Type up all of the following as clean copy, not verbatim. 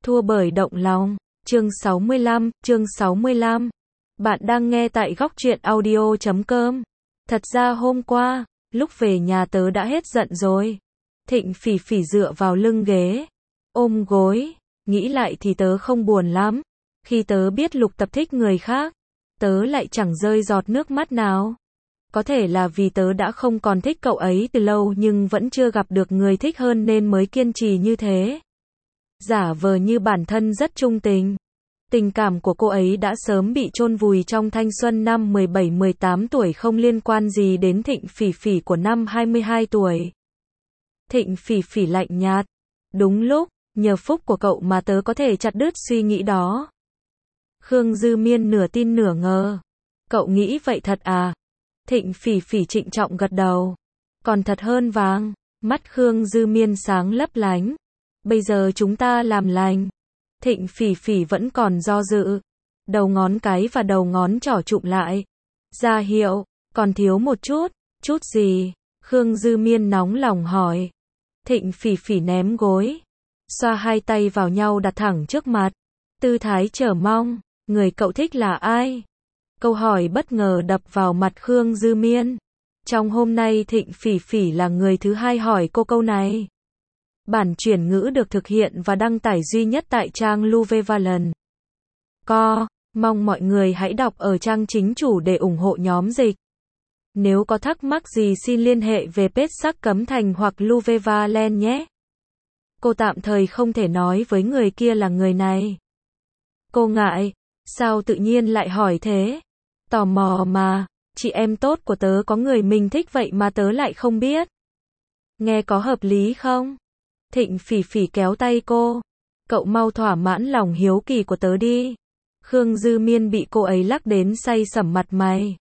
Thua bởi động lòng. Chương 65. Bạn đang nghe tại góc truyện audio.com. Thật ra hôm qua, lúc về nhà tớ đã hết giận rồi. Thịnh Phỉ Phỉ dựa vào lưng ghế, ôm gối, nghĩ lại thì tớ không buồn lắm. Khi tớ biết Lục Tập thích người khác, tớ lại chẳng rơi giọt nước mắt nào. Có thể là vì tớ đã không còn thích cậu ấy từ lâu nhưng vẫn chưa gặp được người thích hơn nên mới kiên trì như thế. Giả vờ như bản thân rất trung tình. Tình cảm của cô ấy đã sớm bị chôn vùi trong thanh xuân năm 17-18 tuổi, không liên quan gì đến Thịnh Phỉ Phỉ của năm 22 tuổi. Thịnh Phỉ Phỉ lạnh nhạt. Đúng lúc, nhờ phúc của cậu mà tớ có thể chặt đứt suy nghĩ đó. Khương Dư Miên nửa tin nửa ngờ. Cậu nghĩ vậy thật à? Thịnh Phỉ Phỉ trịnh trọng gật đầu. Còn thật hơn vàng. Mắt Khương Dư Miên sáng lấp lánh. Bây giờ chúng ta làm lành. Thịnh Phỉ Phỉ vẫn còn do dự. Đầu ngón cái và đầu ngón trỏ chụm lại. Ra hiệu, còn thiếu một chút. Chút gì? Khương Dư Miên nóng lòng hỏi. Thịnh Phỉ Phỉ ném gối. Xoa hai tay vào nhau đặt thẳng trước mặt. Tư thái chờ mong. Người cậu thích là ai? Câu hỏi bất ngờ đập vào mặt Khương Dư Miên. Trong hôm nay Thịnh Phỉ Phỉ là người thứ hai hỏi cô câu này. Bản chuyển ngữ được thực hiện và đăng tải duy nhất tại trang Luvevalon. Mong mọi người hãy đọc ở trang chính chủ để ủng hộ nhóm dịch. Nếu có thắc mắc gì xin liên hệ về page Sắc Cấm Thành hoặc Luvevalon nhé. Cô tạm thời không thể nói với người kia là người này. Cô ngại, sao tự nhiên lại hỏi thế? Tò mò mà, chị em tốt của tớ có người mình thích vậy mà tớ lại không biết. Nghe có hợp lý không? Thịnh Phỉ Phỉ kéo tay cô. Cậu mau thỏa mãn lòng hiếu kỳ của tớ đi. Khương Dư Miên bị cô ấy lắc đến say sẩm mặt mày.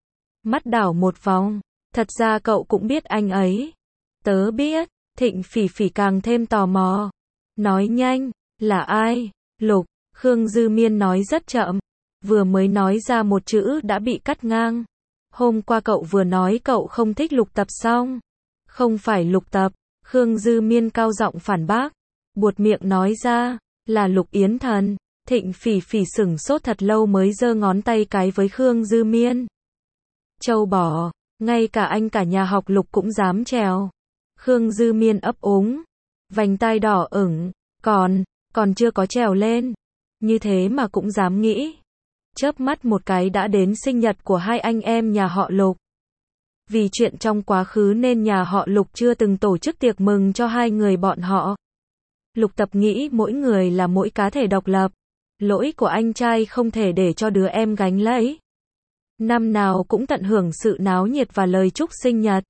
Mắt đảo một vòng. Thật ra cậu cũng biết anh ấy. Tớ biết. Thịnh Phỉ Phỉ càng thêm tò mò. Nói nhanh, là ai? Lục. Khương Dư Miên nói rất chậm. Vừa mới nói ra một chữ đã bị cắt ngang. Hôm qua cậu vừa nói cậu không thích Lục Tập xong. Không phải Lục Tập. Khương Dư Miên cao giọng phản bác. Buột miệng nói ra, là Lục Yến Thần. Thịnh Phỉ Phỉ sửng sốt thật lâu mới giơ ngón tay cái với Khương Dư Miên. Châu bò, ngay cả anh cả nhà học Lục cũng dám trèo. Khương Dư Miên ấp úng, vành tai đỏ ửng, còn chưa có trèo lên. Như thế mà cũng dám nghĩ. Chớp mắt một cái đã đến sinh nhật của hai anh em nhà họ Lục. Vì chuyện trong quá khứ nên nhà họ Lục chưa từng tổ chức tiệc mừng cho hai người bọn họ. Lục Tập nghĩ mỗi người là mỗi cá thể độc lập. Lỗi của anh trai không thể để cho đứa em gánh lấy. Năm nào cũng tận hưởng sự náo nhiệt và lời chúc sinh nhật.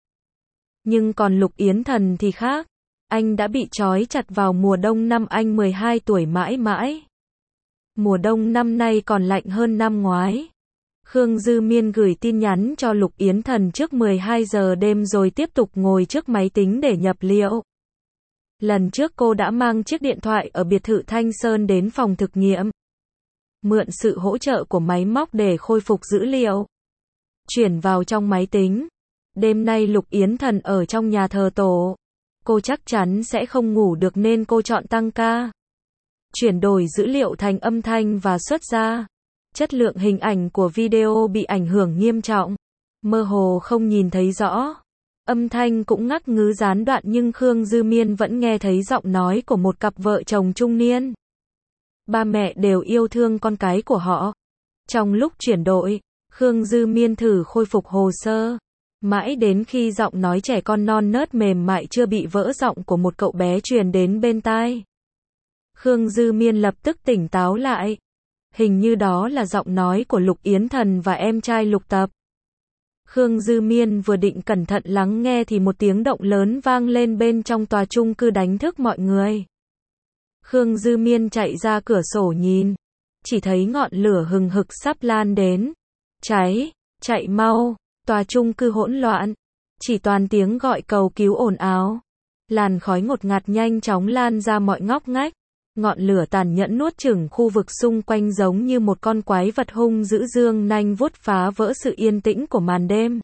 Nhưng còn Lục Yến Thần thì khác. Anh đã bị trói chặt vào mùa đông năm anh 12 tuổi mãi mãi. Mùa đông năm nay còn lạnh hơn năm ngoái. Khương Dư Miên gửi tin nhắn cho Lục Yến Thần trước 12 giờ đêm rồi tiếp tục ngồi trước máy tính để nhập liệu. Lần trước cô đã mang chiếc điện thoại ở biệt thự Thanh Sơn đến phòng thực nghiệm. Mượn sự hỗ trợ của máy móc để khôi phục dữ liệu. Chuyển vào trong máy tính. Đêm nay Lục Yến Thần ở trong nhà thờ tổ. Cô chắc chắn sẽ không ngủ được nên cô chọn tăng ca. Chuyển đổi dữ liệu thành âm thanh và xuất ra. Chất lượng hình ảnh của video bị ảnh hưởng nghiêm trọng. Mơ hồ không nhìn thấy rõ. Âm thanh cũng ngắt ngứ gián đoạn nhưng Khương Dư Miên vẫn nghe thấy giọng nói của một cặp vợ chồng trung niên. Ba mẹ đều yêu thương con cái của họ. Trong lúc chuyển đổi, Khương Dư Miên thử khôi phục hồ sơ. Mãi đến khi giọng nói trẻ con non nớt mềm mại chưa bị vỡ giọng của một cậu bé truyền đến bên tai. Khương Dư Miên lập tức tỉnh táo lại. Hình như đó là giọng nói của Lục Yến Thần và em trai Lục Tập. Khương Dư Miên vừa định cẩn thận lắng nghe thì một tiếng động lớn vang lên bên trong tòa chung cư đánh thức mọi người. Khương Dư Miên chạy ra cửa sổ nhìn. Chỉ thấy ngọn lửa hừng hực sắp lan đến. Cháy, chạy mau, tòa chung cư hỗn loạn. Chỉ toàn tiếng gọi cầu cứu ồn ào. Làn khói ngột ngạt nhanh chóng lan ra mọi ngóc ngách. Ngọn lửa tàn nhẫn nuốt chửng khu vực xung quanh giống như một con quái vật hung dữ dương nanh vuốt phá vỡ sự yên tĩnh của màn đêm.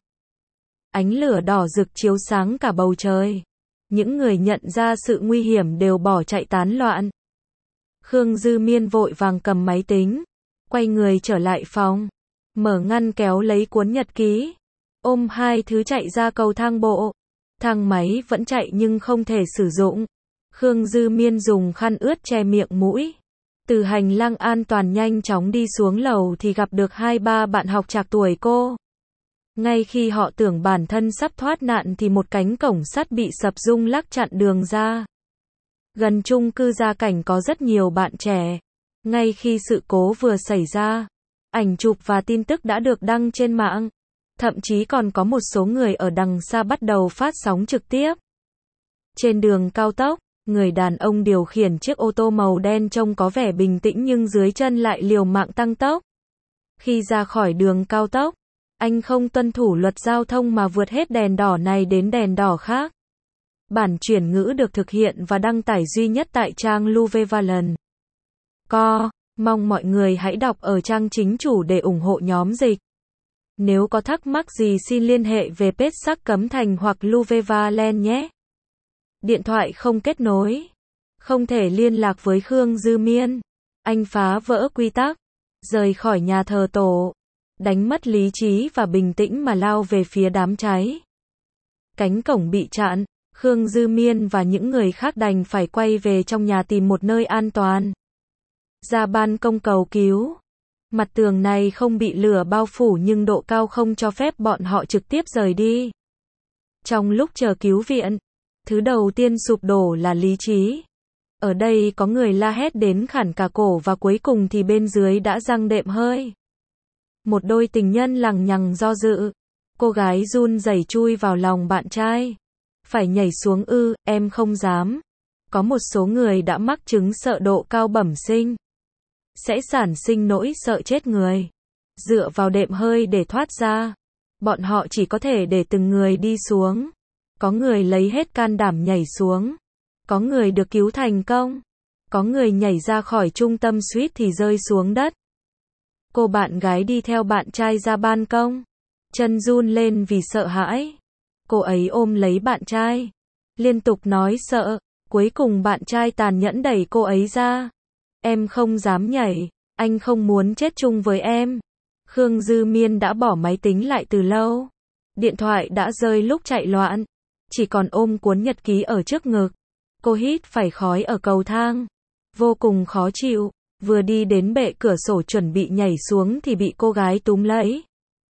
Ánh lửa đỏ rực chiếu sáng cả bầu trời. Những người nhận ra sự nguy hiểm đều bỏ chạy tán loạn. Khương Dư Miên vội vàng cầm máy tính, quay người trở lại phòng, mở ngăn kéo lấy cuốn nhật ký, ôm hai thứ chạy ra cầu thang bộ. Thang máy vẫn chạy nhưng không thể sử dụng. Khương Dư Miên dùng khăn ướt che miệng mũi. Từ hành lang an toàn nhanh chóng đi xuống lầu thì gặp được hai ba bạn học trạc tuổi cô. Ngay khi họ tưởng bản thân sắp thoát nạn thì một cánh cổng sắt bị sập rung lắc chặn đường ra. Gần chung cư Gia Cảnh có rất nhiều bạn trẻ. Ngay khi sự cố vừa xảy ra, ảnh chụp và tin tức đã được đăng trên mạng. Thậm chí còn có một số người ở đằng xa bắt đầu phát sóng trực tiếp. Trên đường cao tốc, người đàn ông điều khiển chiếc ô tô màu đen trông có vẻ bình tĩnh nhưng dưới chân lại liều mạng tăng tốc. Khi ra khỏi đường cao tốc, anh không tuân thủ luật giao thông mà vượt hết đèn đỏ này đến đèn đỏ khác. Bản chuyển ngữ được thực hiện và đăng tải duy nhất tại trang Luvevalon. Mong mọi người hãy đọc ở trang chính chủ để ủng hộ nhóm dịch. Nếu có thắc mắc gì xin liên hệ về page Sắc Cấm Thành hoặc Luvevalon nhé. Điện thoại không kết nối. Không thể liên lạc với Khương Dư Miên. Anh phá vỡ quy tắc. Rời khỏi nhà thờ tổ. Đánh mất lý trí và bình tĩnh mà lao về phía đám cháy. Cánh cổng bị chặn. Khương Dư Miên và những người khác đành phải quay về trong nhà tìm một nơi an toàn. Ra ban công cầu cứu. Mặt tường này không bị lửa bao phủ nhưng độ cao không cho phép bọn họ trực tiếp rời đi. Trong lúc chờ cứu viện, thứ đầu tiên sụp đổ là lý trí. Ở đây có người la hét đến khản cả cổ và cuối cùng thì bên dưới đã giăng đệm hơi. Một đôi tình nhân lằng nhằng do dự. Cô gái run rẩy chui vào lòng bạn trai. Phải nhảy xuống ư, em không dám. Có một số người đã mắc chứng sợ độ cao bẩm sinh. Sẽ sản sinh nỗi sợ chết người. Dựa vào đệm hơi để thoát ra. Bọn họ chỉ có thể để từng người đi xuống. Có người lấy hết can đảm nhảy xuống. Có người được cứu thành công. Có người nhảy ra khỏi trung tâm suite thì rơi xuống đất. Cô bạn gái đi theo bạn trai ra ban công. Chân run lên vì sợ hãi. Cô ấy ôm lấy bạn trai. Liên tục nói sợ. Cuối cùng bạn trai tàn nhẫn đẩy cô ấy ra. Em không dám nhảy. Anh không muốn chết chung với em. Khương Dư Miên đã bỏ máy tính lại từ lâu. Điện thoại đã rơi lúc chạy loạn. Chỉ còn ôm cuốn nhật ký ở trước ngực. Cô hít phải khói ở cầu thang. Vô cùng khó chịu. Vừa đi đến bệ cửa sổ chuẩn bị nhảy xuống thì bị cô gái túm lấy.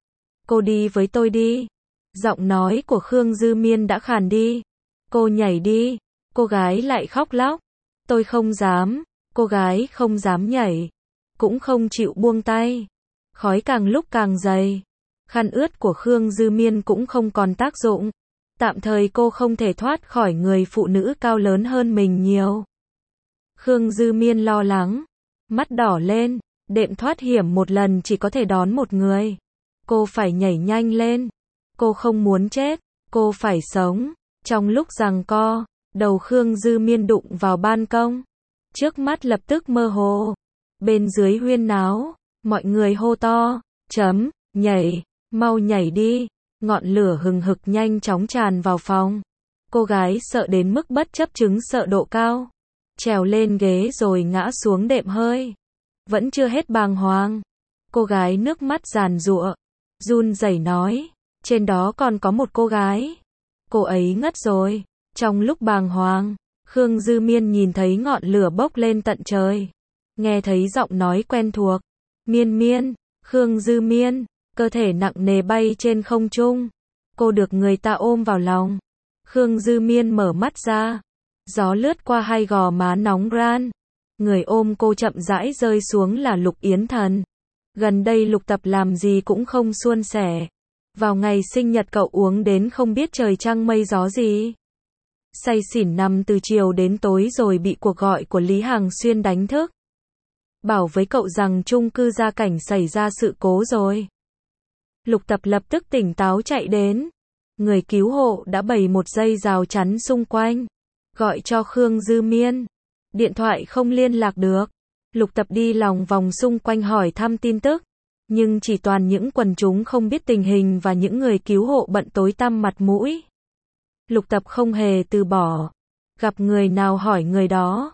Cô đi với tôi đi. Giọng nói của Khương Dư Miên đã khàn đi. Cô nhảy đi. Cô gái lại khóc lóc. Tôi không dám. Cô gái không dám nhảy. Cũng không chịu buông tay. Khói càng lúc càng dày. Khăn ướt của Khương Dư Miên cũng không còn tác dụng. Tạm thời cô không thể thoát khỏi người phụ nữ cao lớn hơn mình nhiều. Khương Dư Miên lo lắng. Mắt đỏ lên. Đệm thoát hiểm một lần chỉ có thể đón một người. Cô phải nhảy nhanh lên. Cô không muốn chết. Cô phải sống. Trong lúc giằng co, đầu Khương Dư Miên đụng vào ban công. Trước mắt lập tức mơ hồ. Bên dưới huyên náo. Mọi người hô to. Nhảy. Mau nhảy đi. Ngọn lửa hừng hực nhanh chóng tràn vào phòng. Cô gái sợ đến mức bất chấp chứng sợ độ cao. Trèo lên ghế rồi ngã xuống đệm hơi. Vẫn chưa hết bàng hoàng. Cô gái nước mắt giàn giụa. Run rẩy nói. Trên đó còn có một cô gái. Cô ấy ngất rồi. Trong lúc bàng hoàng, Khương Dư Miên nhìn thấy ngọn lửa bốc lên tận trời. Nghe thấy giọng nói quen thuộc. Miên Miên. Khương Dư Miên. Cơ thể nặng nề bay trên không trung. Cô được người ta ôm vào lòng. Khương Dư Miên mở mắt ra. Gió lướt qua hai gò má nóng ran. Người ôm cô chậm rãi rơi xuống là Lục Yến Thần. Gần đây Lục Tập làm gì cũng không suôn sẻ. Vào ngày sinh nhật cậu uống đến không biết trời trăng mây gió gì. Say xỉn nằm từ chiều đến tối rồi bị cuộc gọi của Lý Hằng Xuyên đánh thức. Bảo với cậu rằng chung cư Gia Cảnh xảy ra sự cố rồi. Lục Tập lập tức tỉnh táo chạy đến. Người cứu hộ đã bày một dây rào chắn xung quanh. Gọi cho Khương Dư Miên. Điện thoại không liên lạc được. Lục Tập đi lòng vòng xung quanh hỏi thăm tin tức. Nhưng chỉ toàn những quần chúng không biết tình hình và những người cứu hộ bận tối tăm mặt mũi. Lục Tập không hề từ bỏ. Gặp người nào hỏi người đó.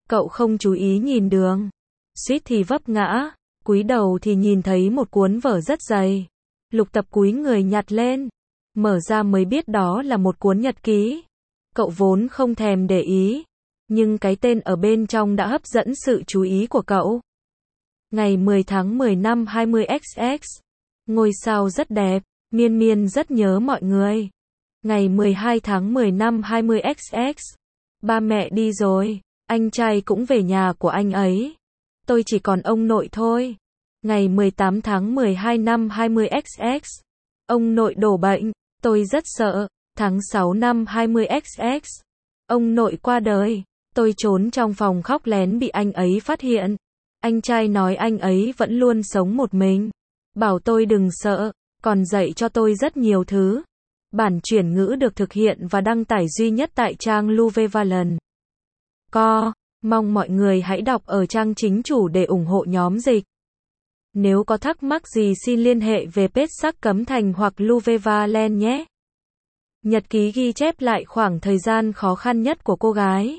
Cậu không chú ý nhìn đường. Suýt thì vấp ngã. Cúi đầu thì nhìn thấy một cuốn vở rất dày. Lục Tập cúi người nhặt lên. Mở ra mới biết đó là một cuốn nhật ký. Cậu vốn không thèm để ý. Nhưng cái tên ở bên trong đã hấp dẫn sự chú ý của cậu. Ngày 10 tháng 10 năm 20XX. Ngôi sao rất đẹp. Miên Miên rất nhớ mọi người. Ngày 12 tháng 10 năm 20XX. Ba mẹ đi rồi. Anh trai cũng về nhà của anh ấy. Tôi chỉ còn ông nội thôi. Ngày 18 tháng 12 năm 20XX. Ông nội đổ bệnh. Tôi rất sợ. Tháng 6 năm 20XX. Ông nội qua đời. Tôi trốn trong phòng khóc lén bị anh ấy phát hiện. Anh trai nói anh ấy vẫn luôn sống một mình. Bảo tôi đừng sợ. Còn dạy cho tôi rất nhiều thứ. Bản chuyển ngữ được thực hiện và đăng tải duy nhất tại trang Luvevalon. Mong mọi người hãy đọc ở trang chính chủ để ủng hộ nhóm dịch. Nếu có thắc mắc gì xin liên hệ về page Sắc Cấm Thành hoặc Luvevalon nhé. Nhật ký ghi chép lại khoảng thời gian khó khăn nhất của cô gái.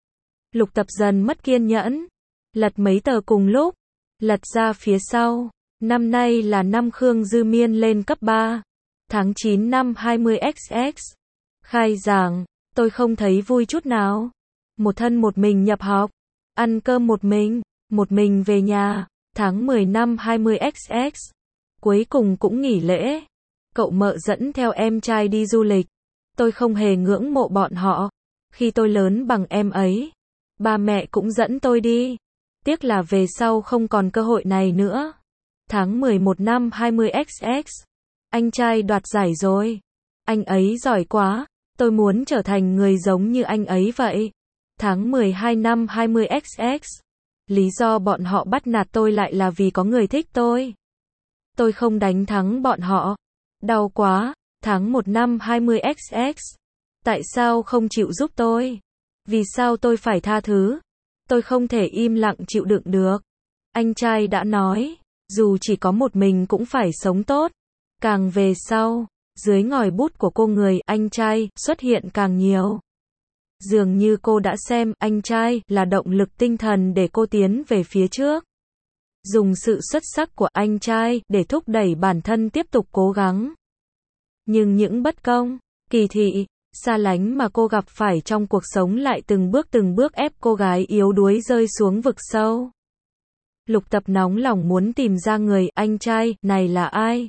Lục Tập dần mất kiên nhẫn. Lật mấy tờ cùng lúc. Lật ra phía sau. Năm nay là năm Khương Dư Miên lên cấp 3. Tháng 9 năm 20XX. Khai giảng. Tôi không thấy vui chút nào. Một thân một mình nhập học. Ăn cơm một mình về nhà. Tháng 10 năm 20XX. Cuối cùng cũng nghỉ lễ. Cậu mợ dẫn theo em trai đi du lịch. Tôi không hề ngưỡng mộ bọn họ. Khi tôi lớn bằng em ấy. Ba mẹ cũng dẫn tôi đi. Tiếc là về sau không còn cơ hội này nữa. Tháng 11 năm 20XX. Anh trai đoạt giải rồi. Anh ấy giỏi quá. Tôi muốn trở thành người giống như anh ấy vậy. Tháng 12 năm 20XX. Lý do bọn họ bắt nạt tôi lại là vì có người thích tôi. Tôi không đánh thắng bọn họ. Đau quá. Tháng 1 năm 20XX. Tại sao không chịu giúp tôi? Vì sao tôi phải tha thứ? Tôi không thể im lặng chịu đựng được. Anh trai đã nói, dù chỉ có một mình cũng phải sống tốt. Càng về sau, dưới ngòi bút của cô người anh trai xuất hiện càng nhiều. Dường như cô đã xem anh trai là động lực tinh thần để cô tiến về phía trước. Dùng sự xuất sắc của anh trai để thúc đẩy bản thân tiếp tục cố gắng. Nhưng những bất công, kỳ thị, xa lánh mà cô gặp phải trong cuộc sống lại từng bước ép cô gái yếu đuối rơi xuống vực sâu. Lục Tập nóng lòng muốn tìm ra người anh trai này là ai.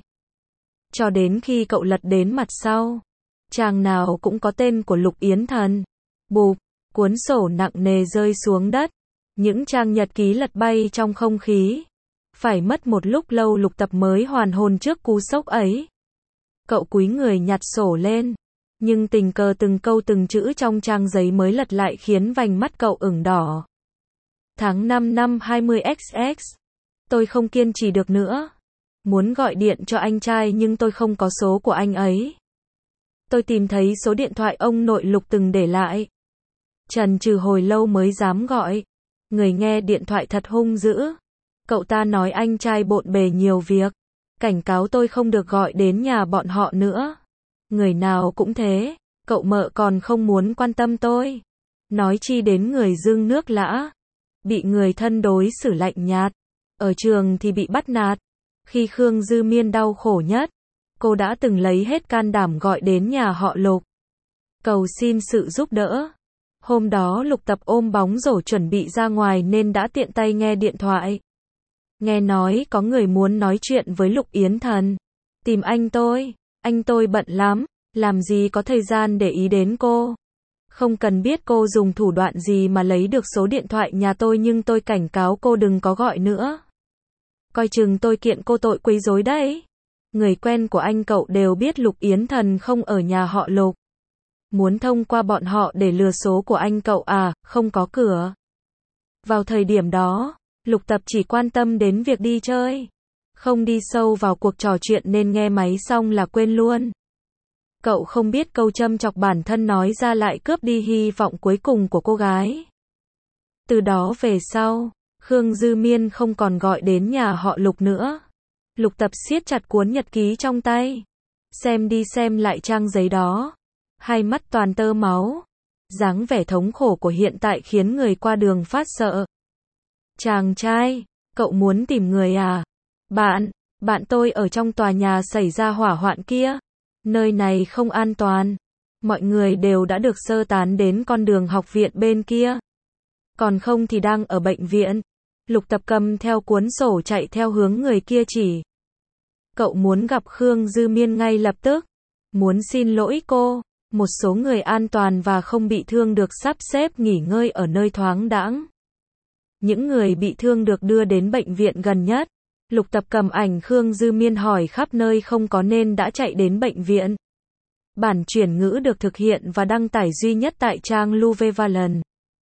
Cho đến khi cậu lật đến mặt sau, trang nào cũng có tên của Lục Yến Thần. Bụp, cuốn sổ nặng nề rơi xuống đất. Những trang nhật ký lật bay trong không khí. Phải mất một lúc lâu Lục Tập mới hoàn hồn trước cú sốc ấy. Cậu cúi người nhặt sổ lên. Nhưng tình cờ từng câu từng chữ trong trang giấy mới lật lại khiến vành mắt cậu ửng đỏ. Tháng 5 năm 20XX. Tôi không kiên trì được nữa. Muốn gọi điện cho anh trai nhưng tôi không có số của anh ấy. Tôi tìm thấy số điện thoại ông nội Lục từng để lại. Chần chừ hồi lâu mới dám gọi. Người nghe điện thoại thật hung dữ. Cậu ta nói anh trai bộn bề nhiều việc. Cảnh cáo tôi không được gọi đến nhà bọn họ nữa. Người nào cũng thế. Cậu mợ còn không muốn quan tâm tôi. Nói chi đến người dưng nước lã. Bị người thân đối xử lạnh nhạt. Ở trường thì bị bắt nạt. Khi Khương Dư Miên đau khổ nhất, cô đã từng lấy hết can đảm gọi đến nhà họ Lục. Cầu xin sự giúp đỡ. Hôm đó Lục Tập ôm bóng rổ chuẩn bị ra ngoài nên đã tiện tay nghe điện thoại. Nghe nói có người muốn nói chuyện với Lục Yến Thần. Tìm anh tôi bận lắm, làm gì có thời gian để ý đến cô. Không cần biết cô dùng thủ đoạn gì mà lấy được số điện thoại nhà tôi nhưng tôi cảnh cáo cô đừng có gọi nữa. Coi chừng tôi kiện cô tội quấy rối đấy. Người quen của anh cậu đều biết Lục Yến Thần không ở nhà họ Lục. Muốn thông qua bọn họ để lừa số của anh cậu à, không có cửa. Vào thời điểm đó, Lục Tập chỉ quan tâm đến việc đi chơi. Không đi sâu vào cuộc trò chuyện nên nghe máy xong là quên luôn. Cậu không biết câu châm chọc bản thân nói ra lại cướp đi hy vọng cuối cùng của cô gái. Từ đó về sau, Khương Dư Miên không còn gọi đến nhà họ Lục nữa. Lục Tập siết chặt cuốn nhật ký trong tay. Xem đi xem lại trang giấy đó. Hai mắt toàn tơ máu. Dáng vẻ thống khổ của hiện tại khiến người qua đường phát sợ. Chàng trai, cậu muốn tìm người à? Bạn tôi ở trong tòa nhà xảy ra hỏa hoạn kia. Nơi này không an toàn. Mọi người đều đã được sơ tán đến con đường học viện bên kia. Còn không thì đang ở bệnh viện. Lục Tập cầm theo cuốn sổ chạy theo hướng người kia chỉ. Cậu muốn gặp Khương Dư Miên ngay lập tức. Muốn xin lỗi cô. Một số người an toàn và không bị thương được sắp xếp nghỉ ngơi ở nơi thoáng đãng. Những người bị thương được đưa đến bệnh viện gần nhất. Lục Tập cầm ảnh Khương Dư Miên hỏi khắp nơi không có nên đã chạy đến bệnh viện. Bản chuyển ngữ được thực hiện và đăng tải duy nhất tại trang Luvevalon.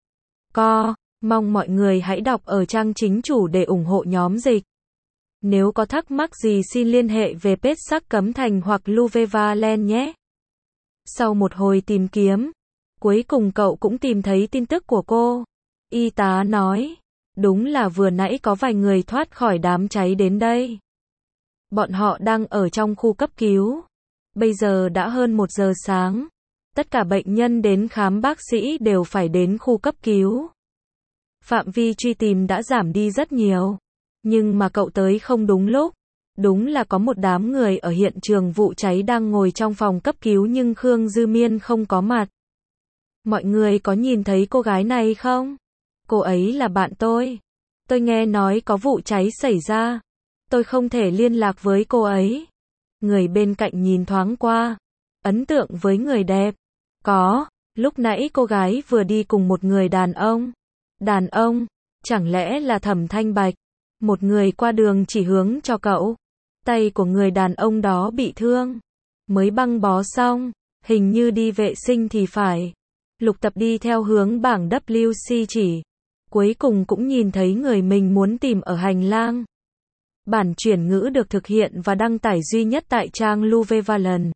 Mong mọi người hãy đọc ở trang chính chủ để ủng hộ nhóm dịch. Nếu có thắc mắc gì xin liên hệ về page Sắc Cấm Thành hoặc Luvevalon nhé. Sau một hồi tìm kiếm, cuối cùng cậu cũng tìm thấy tin tức của cô. Y tá nói, đúng là vừa nãy có vài người thoát khỏi đám cháy đến đây. Bọn họ đang ở trong khu cấp cứu. Bây giờ đã hơn 1 giờ sáng. Tất cả bệnh nhân đến khám bác sĩ đều phải đến khu cấp cứu. Phạm vi truy tìm đã giảm đi rất nhiều. Nhưng mà cậu tới không đúng lúc. Đúng là có một đám người ở hiện trường vụ cháy đang ngồi trong phòng cấp cứu nhưng Khương Dư Miên không có mặt. Mọi người có nhìn thấy cô gái này không? Cô ấy là bạn tôi. Tôi nghe nói có vụ cháy xảy ra. Tôi không thể liên lạc với cô ấy. Người bên cạnh nhìn thoáng qua. Ấn tượng với người đẹp. Lúc nãy cô gái vừa đi cùng một người đàn ông. Đàn ông? Chẳng lẽ là Thẩm Thanh Bạch? Một người qua đường chỉ hướng cho cậu. Tay của người đàn ông đó bị thương. Mới băng bó xong. Hình như đi vệ sinh thì phải. Lục Tập đi theo hướng bảng WC chỉ. Cuối cùng cũng nhìn thấy người mình muốn tìm ở hành lang. Bản chuyển ngữ được thực hiện và đăng tải duy nhất tại trang Luvevalon.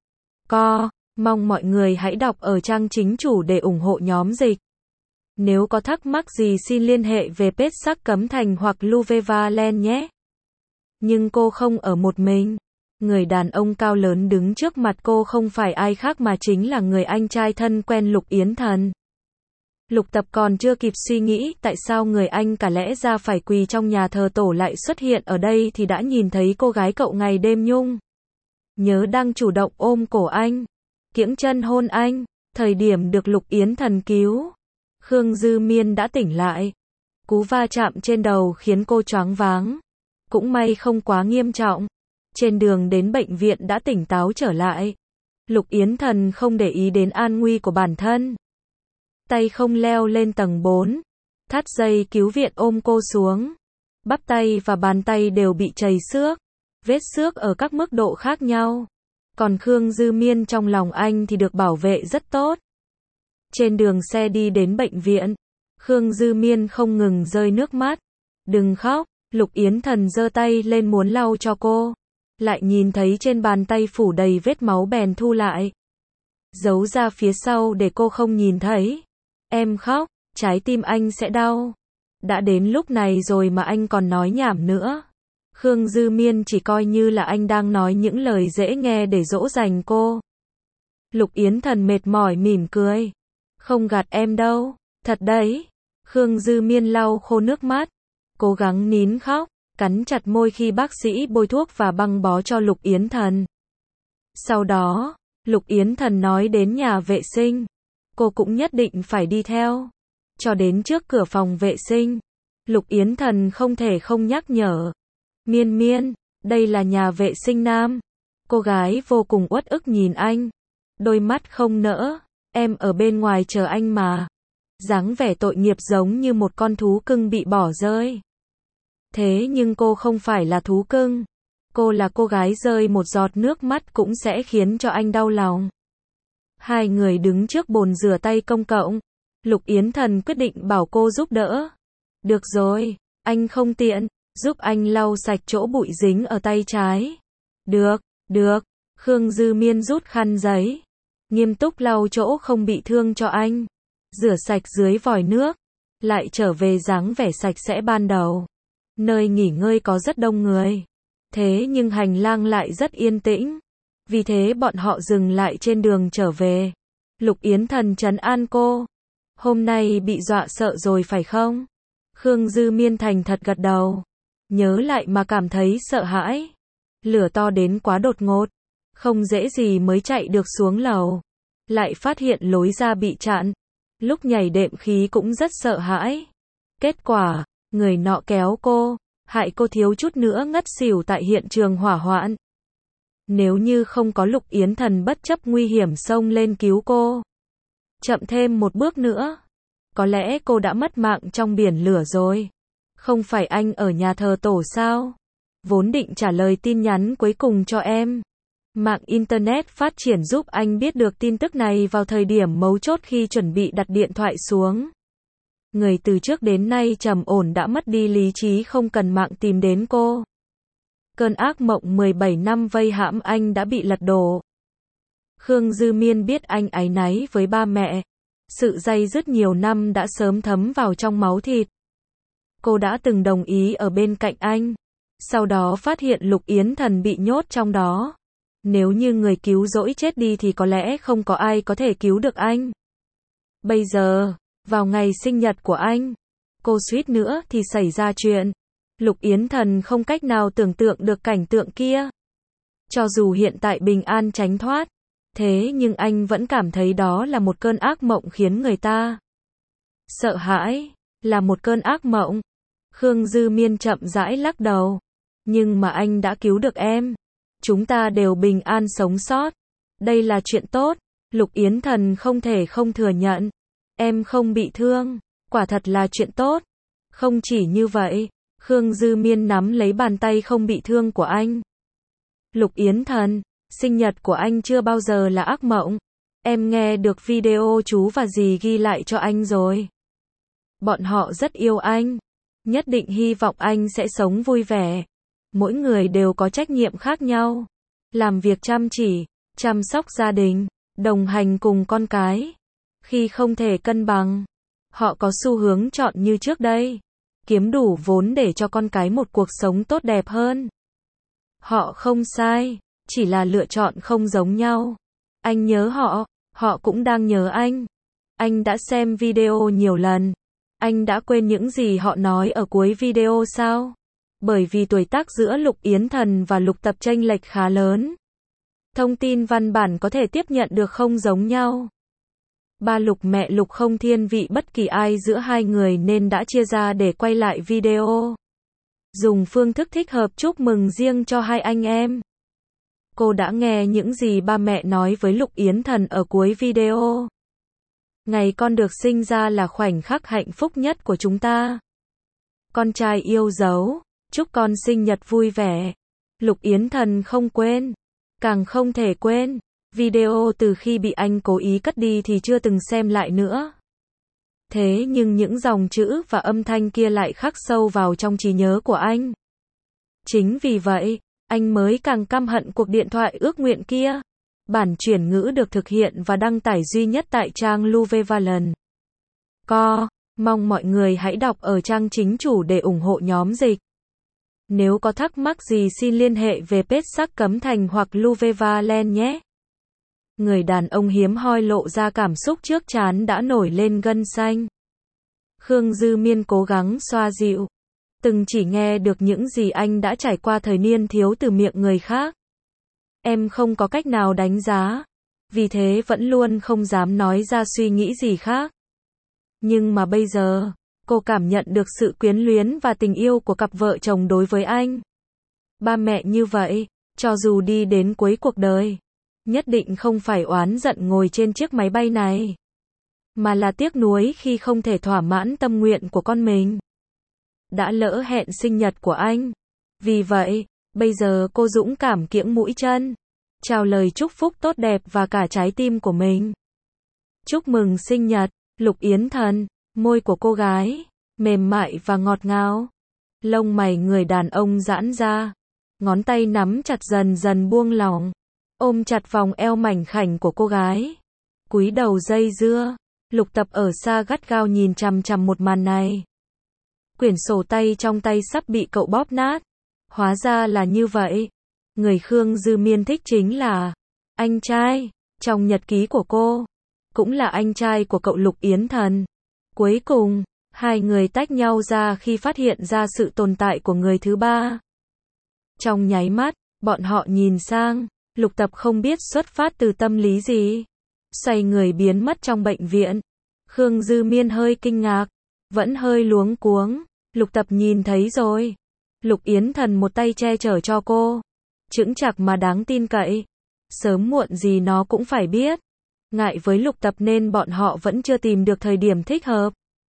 Mong mọi người hãy đọc ở trang chính chủ để ủng hộ nhóm dịch. Nếu có thắc mắc gì xin liên hệ về page Sắc Cấm Thành hoặc Luvevalon nhé. Nhưng cô không ở một mình. Người đàn ông cao lớn đứng trước mặt cô không phải ai khác mà chính là người anh trai thân quen Lục Yến Thần. Lục Tập còn chưa kịp suy nghĩ tại sao người anh cả lẽ ra phải quỳ trong nhà thờ tổ lại xuất hiện ở đây thì đã nhìn thấy cô gái cậu ngày đêm nhung. Nhớ đang chủ động ôm cổ anh. Kiễng chân hôn anh. Thời điểm được Lục Yến Thần cứu. Khương Dư Miên đã tỉnh lại. Cú va chạm trên đầu khiến cô choáng váng. Cũng may không quá nghiêm trọng. Trên đường đến bệnh viện đã tỉnh táo trở lại. Lục Yến Thần không để ý đến an nguy của bản thân. Tay không leo lên tầng 4. Thắt dây cứu viện ôm cô xuống. Bắp tay và bàn tay đều bị trầy xước. Vết xước ở các mức độ khác nhau. Còn Khương Dư Miên trong lòng anh thì được bảo vệ rất tốt. Trên đường xe đi đến bệnh viện, Khương Dư Miên không ngừng rơi nước mắt. Đừng khóc, Lục Yến Thần giơ tay lên muốn lau cho cô. Lại nhìn thấy trên bàn tay phủ đầy vết máu bèn thu lại. Giấu ra phía sau để cô không nhìn thấy. Em khóc, trái tim anh sẽ đau. Đã đến lúc này rồi mà anh còn nói nhảm nữa. Khương Dư Miên chỉ coi như là anh đang nói những lời dễ nghe để dỗ dành cô. Lục Yến Thần mệt mỏi mỉm cười. Không gạt em đâu, thật đấy. Khương Dư Miên lau khô nước mắt. Cố gắng nín khóc, cắn chặt môi khi bác sĩ bôi thuốc và băng bó cho Lục Yến Thần. Sau đó, Lục Yến Thần nói đến nhà vệ sinh. Cô cũng nhất định phải đi theo. Cho đến trước cửa phòng vệ sinh, Lục Yến Thần không thể không nhắc nhở. Miên Miên, đây là nhà vệ sinh nam. Cô gái vô cùng uất ức nhìn anh. Đôi mắt không nỡ. Em ở bên ngoài chờ anh mà. Dáng vẻ tội nghiệp giống như một con thú cưng bị bỏ rơi. Thế nhưng cô không phải là thú cưng. Cô là cô gái rơi một giọt nước mắt cũng sẽ khiến cho anh đau lòng. Hai người đứng trước bồn rửa tay công cộng. Lục Yến Thần quyết định bảo cô giúp đỡ. Được rồi, anh không tiện. Giúp anh lau sạch chỗ bụi dính ở tay trái. Được. Khương Dư Miên rút khăn giấy. Nghiêm túc lau chỗ không bị thương cho anh. Rửa sạch dưới vòi nước. Lại trở về dáng vẻ sạch sẽ ban đầu. Nơi nghỉ ngơi có rất đông người. Thế nhưng hành lang lại rất yên tĩnh. Vì thế bọn họ dừng lại trên đường trở về. Lục Yến Thần trấn an cô. Hôm nay bị dọa sợ rồi phải không? Khương Dư Miên thành thật gật đầu. Nhớ lại mà cảm thấy sợ hãi. Lửa to đến quá đột ngột. Không dễ gì mới chạy được xuống lầu. Lại phát hiện lối ra bị chặn. Lúc nhảy đệm khí cũng rất sợ hãi. Kết quả, người nọ kéo cô, hại cô thiếu chút nữa ngất xỉu tại hiện trường hỏa hoạn. Nếu như không có Lục Yến Thần bất chấp nguy hiểm xông lên cứu cô, chậm thêm một bước nữa, có lẽ cô đã mất mạng trong biển lửa rồi. Không phải anh ở nhà thờ tổ sao? Vốn định trả lời tin nhắn cuối cùng cho em. Mạng Internet phát triển giúp anh biết được tin tức này vào thời điểm mấu chốt khi chuẩn bị đặt điện thoại xuống. Người từ trước đến nay trầm ổn đã mất đi lý trí không cần mạng tìm đến cô. Cơn ác mộng 17 năm vây hãm anh đã bị lật đổ. Khương Dư Miên biết anh áy náy với ba mẹ. Sự day dứt nhiều năm đã sớm thấm vào trong máu thịt. Cô đã từng đồng ý ở bên cạnh anh. Sau đó phát hiện Lục Yến Thần bị nhốt trong đó. Nếu như người cứu rỗi chết đi thì có lẽ không có ai có thể cứu được anh. Bây giờ, vào ngày sinh nhật của anh, cô suýt nữa thì xảy ra chuyện. Lục Yến Thần không cách nào tưởng tượng được cảnh tượng kia. Cho dù hiện tại bình an tránh thoát, thế nhưng anh vẫn cảm thấy đó là một cơn ác mộng khiến người ta sợ hãi, là một cơn ác mộng. Khương Dư Miên chậm rãi lắc đầu. Nhưng mà anh đã cứu được em. Chúng ta đều bình an sống sót. Đây là chuyện tốt. Lục Yến Thần không thể không thừa nhận. Em không bị thương. Quả thật là chuyện tốt. Không chỉ như vậy. Khương Dư Miên nắm lấy bàn tay không bị thương của anh. Lục Yến Thần, sinh nhật của anh chưa bao giờ là ác mộng. Em nghe được video chú và dì ghi lại cho anh rồi. Bọn họ rất yêu anh. Nhất định hy vọng anh sẽ sống vui vẻ. Mỗi người đều có trách nhiệm khác nhau. Làm việc chăm chỉ, chăm sóc gia đình, đồng hành cùng con cái. Khi không thể cân bằng, họ có xu hướng chọn như trước đây. Kiếm đủ vốn để cho con cái một cuộc sống tốt đẹp hơn. Họ không sai, chỉ là lựa chọn không giống nhau. Anh nhớ họ, họ cũng đang nhớ anh. Anh đã xem video nhiều lần. Anh đã quên những gì họ nói ở cuối video sao? Bởi vì tuổi tác giữa Lục Yến Thần và Lục Tập chênh lệch khá lớn. Thông tin văn bản có thể tiếp nhận được không giống nhau. Ba Lục mẹ Lục không thiên vị bất kỳ ai giữa hai người nên đã chia ra để quay lại video. Dùng phương thức thích hợp chúc mừng riêng cho hai anh em. Cô đã nghe những gì ba mẹ nói với Lục Yến Thần ở cuối video. Ngày con được sinh ra là khoảnh khắc hạnh phúc nhất của chúng ta. Con trai yêu dấu, chúc con sinh nhật vui vẻ. Lục Yến Thần không quên, càng không thể quên. Video từ khi bị anh cố ý cất đi thì chưa từng xem lại nữa. Thế nhưng những dòng chữ và âm thanh kia lại khắc sâu vào trong trí nhớ của anh. Chính vì vậy, anh mới càng căm hận cuộc điện thoại ước nguyện kia. Bản chuyển ngữ được thực hiện và đăng tải duy nhất tại trang Luvevalon. Mong mọi người hãy đọc ở trang chính chủ để ủng hộ nhóm dịch. Nếu có thắc mắc gì xin liên hệ về page Sắc Cấm Thành hoặc Luvevalon nhé. Người đàn ông hiếm hoi lộ ra cảm xúc trước trán đã nổi lên gân xanh. Khương Dư Miên cố gắng xoa dịu. Từng chỉ nghe được những gì anh đã trải qua thời niên thiếu từ miệng người khác. Em không có cách nào đánh giá. Vì thế vẫn luôn không dám nói ra suy nghĩ gì khác. Nhưng mà bây giờ, cô cảm nhận được sự quyến luyến và tình yêu của cặp vợ chồng đối với anh. Ba mẹ như vậy, cho dù đi đến cuối cuộc đời, nhất định không phải oán giận ngồi trên chiếc máy bay này, mà là tiếc nuối khi không thể thỏa mãn tâm nguyện của con mình. Đã lỡ hẹn sinh nhật của anh. Vì vậy, bây giờ cô dũng cảm kiễng mũi chân, chào lời chúc phúc tốt đẹp và cả trái tim của mình. Chúc mừng sinh nhật, Lục Yến Thần. Môi của cô gái, mềm mại và ngọt ngào. Lông mày người đàn ông giãn ra. Ngón tay nắm chặt dần dần buông lỏng. Ôm chặt vòng eo mảnh khảnh của cô gái. Cúi đầu dây dưa. Lục Tập ở xa gắt gao nhìn chằm chằm một màn này. Quyển sổ tay trong tay sắp bị cậu bóp nát. Hóa ra là như vậy. Người Khương Dư Miên thích chính là anh trai. Trong nhật ký của cô, cũng là anh trai của cậu Lục Yến Thần. Cuối cùng, hai người tách nhau ra khi phát hiện ra sự tồn tại của người thứ ba. Trong nháy mắt, bọn họ nhìn sang, Lục Tập không biết xuất phát từ tâm lý gì, xoay người biến mất trong bệnh viện. Khương Dư Miên hơi kinh ngạc, vẫn hơi luống cuống. Lục Tập nhìn thấy rồi. Lục Yến Thần một tay che chở cho cô, chững chạc mà đáng tin cậy. Sớm muộn gì nó cũng phải biết. Ngại với Lục Tập nên bọn họ vẫn chưa tìm được thời điểm thích hợp.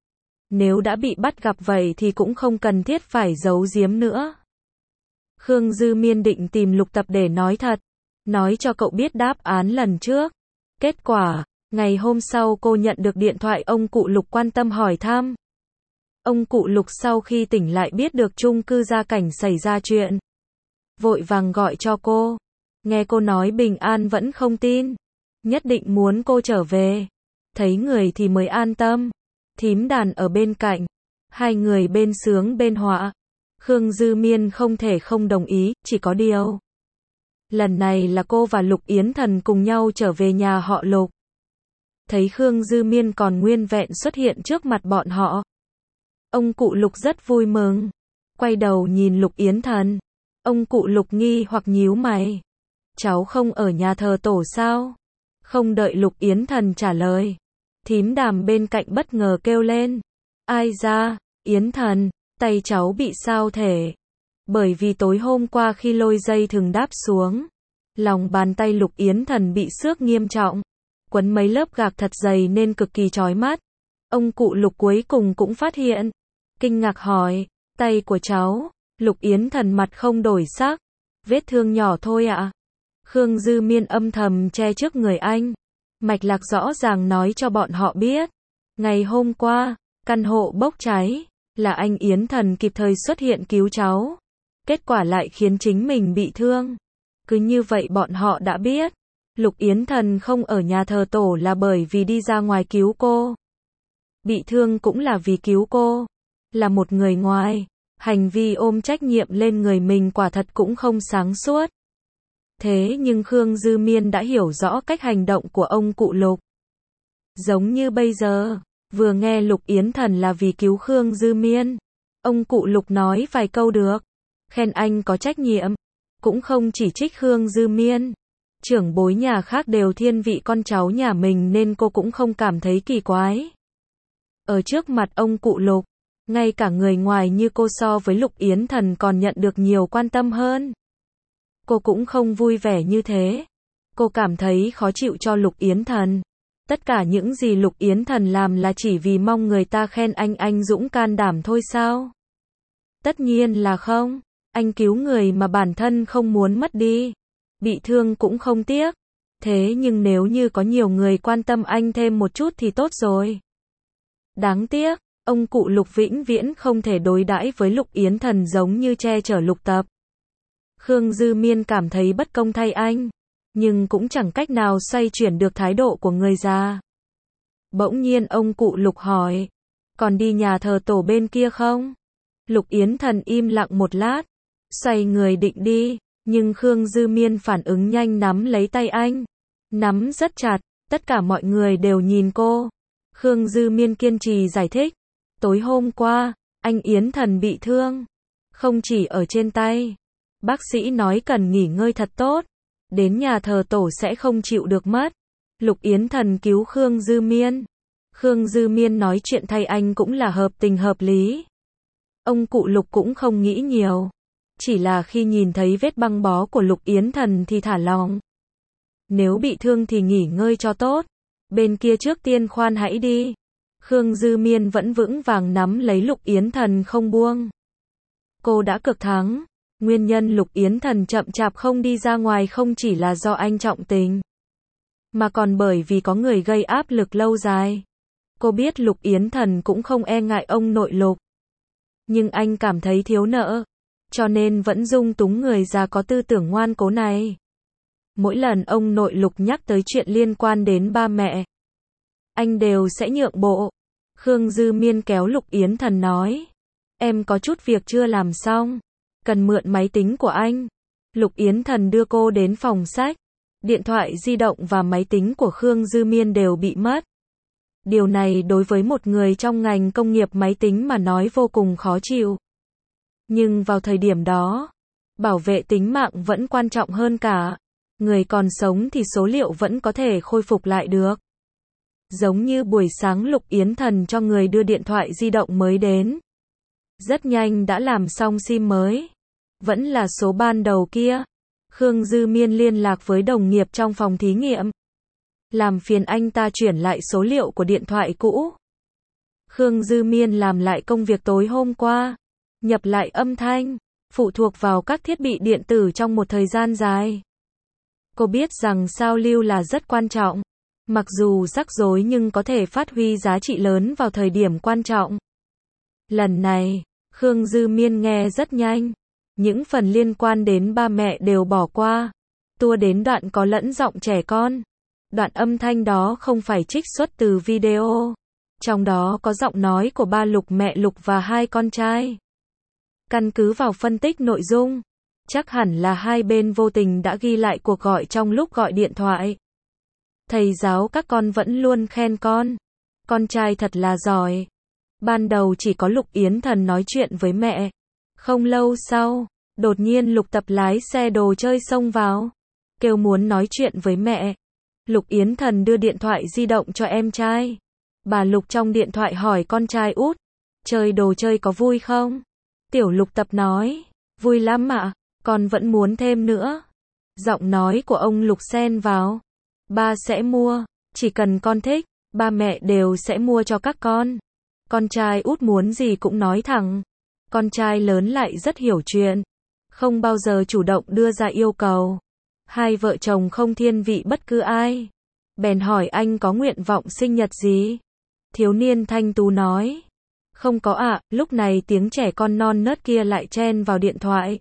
Nếu đã bị bắt gặp vậy thì cũng không cần thiết phải giấu giếm nữa. Khương Dư Miên định tìm Lục Tập để nói thật, nói cho cậu biết đáp án lần trước. Kết quả, ngày hôm sau cô nhận được điện thoại ông cụ Lục quan tâm hỏi thăm. Ông cụ Lục sau khi tỉnh lại biết được chung cư Gia Cảnh xảy ra chuyện, vội vàng gọi cho cô. Nghe cô nói bình an vẫn không tin, nhất định muốn cô trở về. Thấy người thì mới an tâm. Thím Đàn ở bên cạnh, hai người bên sướng bên họa. Khương Dư Miên không thể không đồng ý, chỉ có điều lần này là cô và Lục Yến Thần cùng nhau trở về nhà họ Lục. Thấy Khương Dư Miên còn nguyên vẹn xuất hiện trước mặt bọn họ, ông cụ Lục rất vui mừng, quay đầu nhìn Lục Yến Thần. Ông cụ Lục nghi hoặc nhíu mày. Cháu không ở nhà thờ tổ sao? Không đợi Lục Yến Thần trả lời, thím Đàm bên cạnh bất ngờ kêu lên. Ai ra, Yến Thần, tay cháu bị sao thể? Bởi vì tối hôm qua khi lôi dây thừng đáp xuống, lòng bàn tay Lục Yến Thần bị xước nghiêm trọng, quấn mấy lớp gạc thật dày nên cực kỳ chói mắt. Ông cụ Lục cuối cùng cũng phát hiện, kinh ngạc hỏi, tay của cháu? Lục Yến Thần mặt không đổi sắc, vết thương nhỏ thôi ạ. Khương Dư Miên âm thầm che trước người anh, mạch lạc rõ ràng nói cho bọn họ biết. Ngày hôm qua, căn hộ bốc cháy, là anh Yến Thần kịp thời xuất hiện cứu cháu. Kết quả lại khiến chính mình bị thương. Cứ như vậy bọn họ đã biết, Lục Yến Thần không ở nhà thờ tổ là bởi vì đi ra ngoài cứu cô. Bị thương cũng là vì cứu cô. Là một người ngoài, hành vi ôm trách nhiệm lên người mình quả thật cũng không sáng suốt. Thế nhưng Khương Dư Miên đã hiểu rõ cách hành động của ông cụ Lục. Giống như bây giờ, vừa nghe Lục Yến Thần là vì cứu Khương Dư Miên, ông cụ Lục nói vài câu được, khen anh có trách nhiệm, cũng không chỉ trích Khương Dư Miên. Trưởng bối nhà khác đều thiên vị con cháu nhà mình nên cô cũng không cảm thấy kỳ quái. Ở trước mặt ông cụ Lục, ngay cả người ngoài như cô so với Lục Yến Thần còn nhận được nhiều quan tâm hơn. Cô cũng không vui vẻ như thế. Cô cảm thấy khó chịu cho Lục Yến Thần. Tất cả những gì Lục Yến Thần làm là chỉ vì mong người ta khen anh dũng can đảm thôi sao? Tất nhiên là không. Anh cứu người mà bản thân không muốn mất đi. Bị thương cũng không tiếc. Thế nhưng nếu như có nhiều người quan tâm anh thêm một chút thì tốt rồi. Đáng tiếc, ông cụ Lục vĩnh viễn không thể đối đãi với Lục Yến Thần giống như che chở Lục Tập. Khương Dư Miên cảm thấy bất công thay anh, nhưng cũng chẳng cách nào xoay chuyển được thái độ của người già. Bỗng nhiên ông cụ Lục hỏi, còn đi nhà thờ tổ bên kia không? Lục Yến Thần im lặng một lát, xoay người định đi, nhưng Khương Dư Miên phản ứng nhanh nắm lấy tay anh, nắm rất chặt, tất cả mọi người đều nhìn cô. Khương Dư Miên kiên trì giải thích, tối hôm qua, anh Yến Thần bị thương, không chỉ ở trên tay. Bác sĩ nói cần nghỉ ngơi thật tốt, đến nhà thờ tổ sẽ không chịu được mất. Lục Yến Thần cứu Khương Dư Miên. Khương Dư Miên nói chuyện thay anh cũng là hợp tình hợp lý. Ông cụ Lục cũng không nghĩ nhiều, chỉ là khi nhìn thấy vết băng bó của Lục Yến Thần thì thả lòng. Nếu bị thương thì nghỉ ngơi cho tốt, bên kia trước tiên khoan hãy đi. Khương Dư Miên vẫn vững vàng nắm lấy Lục Yến Thần không buông. Cô đã cực thắng. Nguyên nhân Lục Yến Thần chậm chạp không đi ra ngoài không chỉ là do anh trọng tình, mà còn bởi vì có người gây áp lực lâu dài. Cô biết Lục Yến Thần cũng không e ngại ông nội Lục, nhưng anh cảm thấy thiếu nợ, cho nên vẫn dung túng người già có tư tưởng ngoan cố này. Mỗi lần ông nội Lục nhắc tới chuyện liên quan đến ba mẹ, anh đều sẽ nhượng bộ. Khương Dư Miên kéo Lục Yến Thần nói, em có chút việc chưa làm xong, cần mượn máy tính của anh. Lục Yến Thần đưa cô đến phòng sách, Điện thoại di động và máy tính của Khương Dư Miên đều bị mất. Điều này đối với một người trong ngành công nghiệp máy tính mà nói vô cùng khó chịu. Nhưng vào thời điểm đó, bảo vệ tính mạng vẫn quan trọng hơn cả. Người còn sống thì số liệu vẫn có thể khôi phục lại được. Giống như buổi sáng Lục Yến Thần cho người đưa điện thoại di động mới đến. Rất nhanh đã làm xong SIM mới. Vẫn là số ban đầu kia. Khương Dư Miên liên lạc với đồng nghiệp trong phòng thí nghiệm. Làm phiền anh ta chuyển lại số liệu của điện thoại cũ. Khương Dư Miên làm lại công việc tối hôm qua. Nhập lại âm thanh, phụ thuộc vào các thiết bị điện tử trong một thời gian dài. Cô biết rằng sao lưu là rất quan trọng. Mặc dù rắc rối nhưng có thể phát huy giá trị lớn vào thời điểm quan trọng. Lần này, Khương Dư Miên nghe rất nhanh. Những phần liên quan đến ba mẹ đều bỏ qua. Tua đến đoạn có lẫn giọng trẻ con. Đoạn âm thanh đó không phải trích xuất từ video. Trong đó có giọng nói của ba Lục, mẹ Lục và hai con trai. Căn cứ vào phân tích nội dung, chắc hẳn là hai bên vô tình đã ghi lại cuộc gọi trong lúc gọi điện thoại. Thầy giáo các con vẫn luôn khen con trai thật là giỏi. Ban đầu chỉ có Lục Yến Thần nói chuyện với mẹ. Không lâu sau, đột nhiên Lục Tập lái xe đồ chơi xông vào, kêu muốn nói chuyện với mẹ. Lục Yến Thần đưa điện thoại di động cho em trai. Bà Lục trong điện thoại hỏi con trai út, chơi đồ chơi có vui không? Tiểu Lục Tập nói, vui lắm ạ, con vẫn muốn thêm nữa. Giọng nói của ông Lục xen vào, ba sẽ mua, chỉ cần con thích, ba mẹ đều sẽ mua cho các con. Con trai út muốn gì cũng nói thẳng. Con trai lớn lại rất hiểu chuyện, không bao giờ chủ động đưa ra yêu cầu. Hai vợ chồng không thiên vị bất cứ ai. Bèn hỏi anh có nguyện vọng sinh nhật gì? Thiếu niên thanh tú nói, không có ạ. Lúc này tiếng trẻ con non nớt kia lại chen vào điện thoại.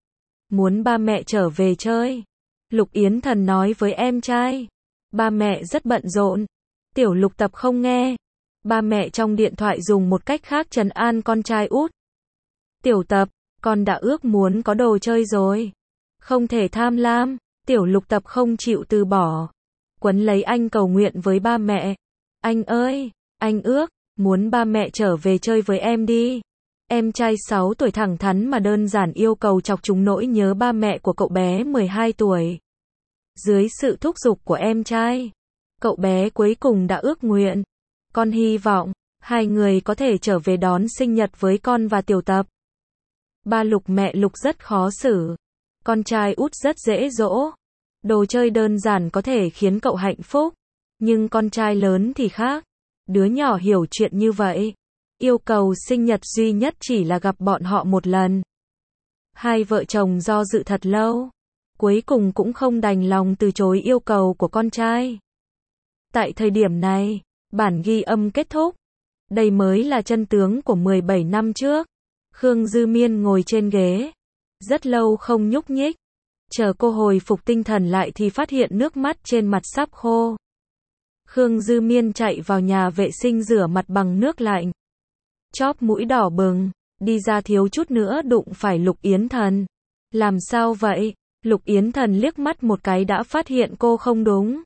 Muốn ba mẹ trở về chơi. Lục Yến Thần nói với em trai, ba mẹ rất bận rộn. Tiểu Lục Tập không nghe. Ba mẹ trong điện thoại dùng một cách khác trấn an con trai út. Tiểu Tập, con đã ước muốn có đồ chơi rồi. Không thể tham lam. Tiểu Lục Tập không chịu từ bỏ. Quấn lấy anh cầu nguyện với ba mẹ. Anh ơi, anh ước muốn ba mẹ trở về chơi với em đi. Em trai 6 tuổi thẳng thắn mà đơn giản yêu cầu chọc chúng nỗi nhớ ba mẹ của cậu bé 12 tuổi. Dưới sự thúc giục của em trai, cậu bé cuối cùng đã ước nguyện. Con hy vọng hai người có thể trở về đón sinh nhật với con và Tiểu Tập. Ba Lục, mẹ Lục rất khó xử. Con trai út rất dễ dỗ. Đồ chơi đơn giản có thể khiến cậu hạnh phúc. Nhưng con trai lớn thì khác. Đứa nhỏ hiểu chuyện như vậy. Yêu cầu sinh nhật duy nhất chỉ là gặp bọn họ một lần. Hai vợ chồng do dự thật lâu. Cuối cùng cũng không đành lòng từ chối yêu cầu của con trai. Tại thời điểm này, bản ghi âm kết thúc. Đây mới là chân tướng của 17 năm trước. Khương Dư Miên ngồi trên ghế. Rất lâu không nhúc nhích. Chờ cô hồi phục tinh thần lại thì phát hiện nước mắt trên mặt sắp khô. Khương Dư Miên chạy vào nhà vệ sinh rửa mặt bằng nước lạnh. Chóp mũi đỏ bừng, đi ra thiếu chút nữa đụng phải Lục Yến Thần. Làm sao vậy? Lục Yến Thần liếc mắt một cái đã phát hiện cô không đúng.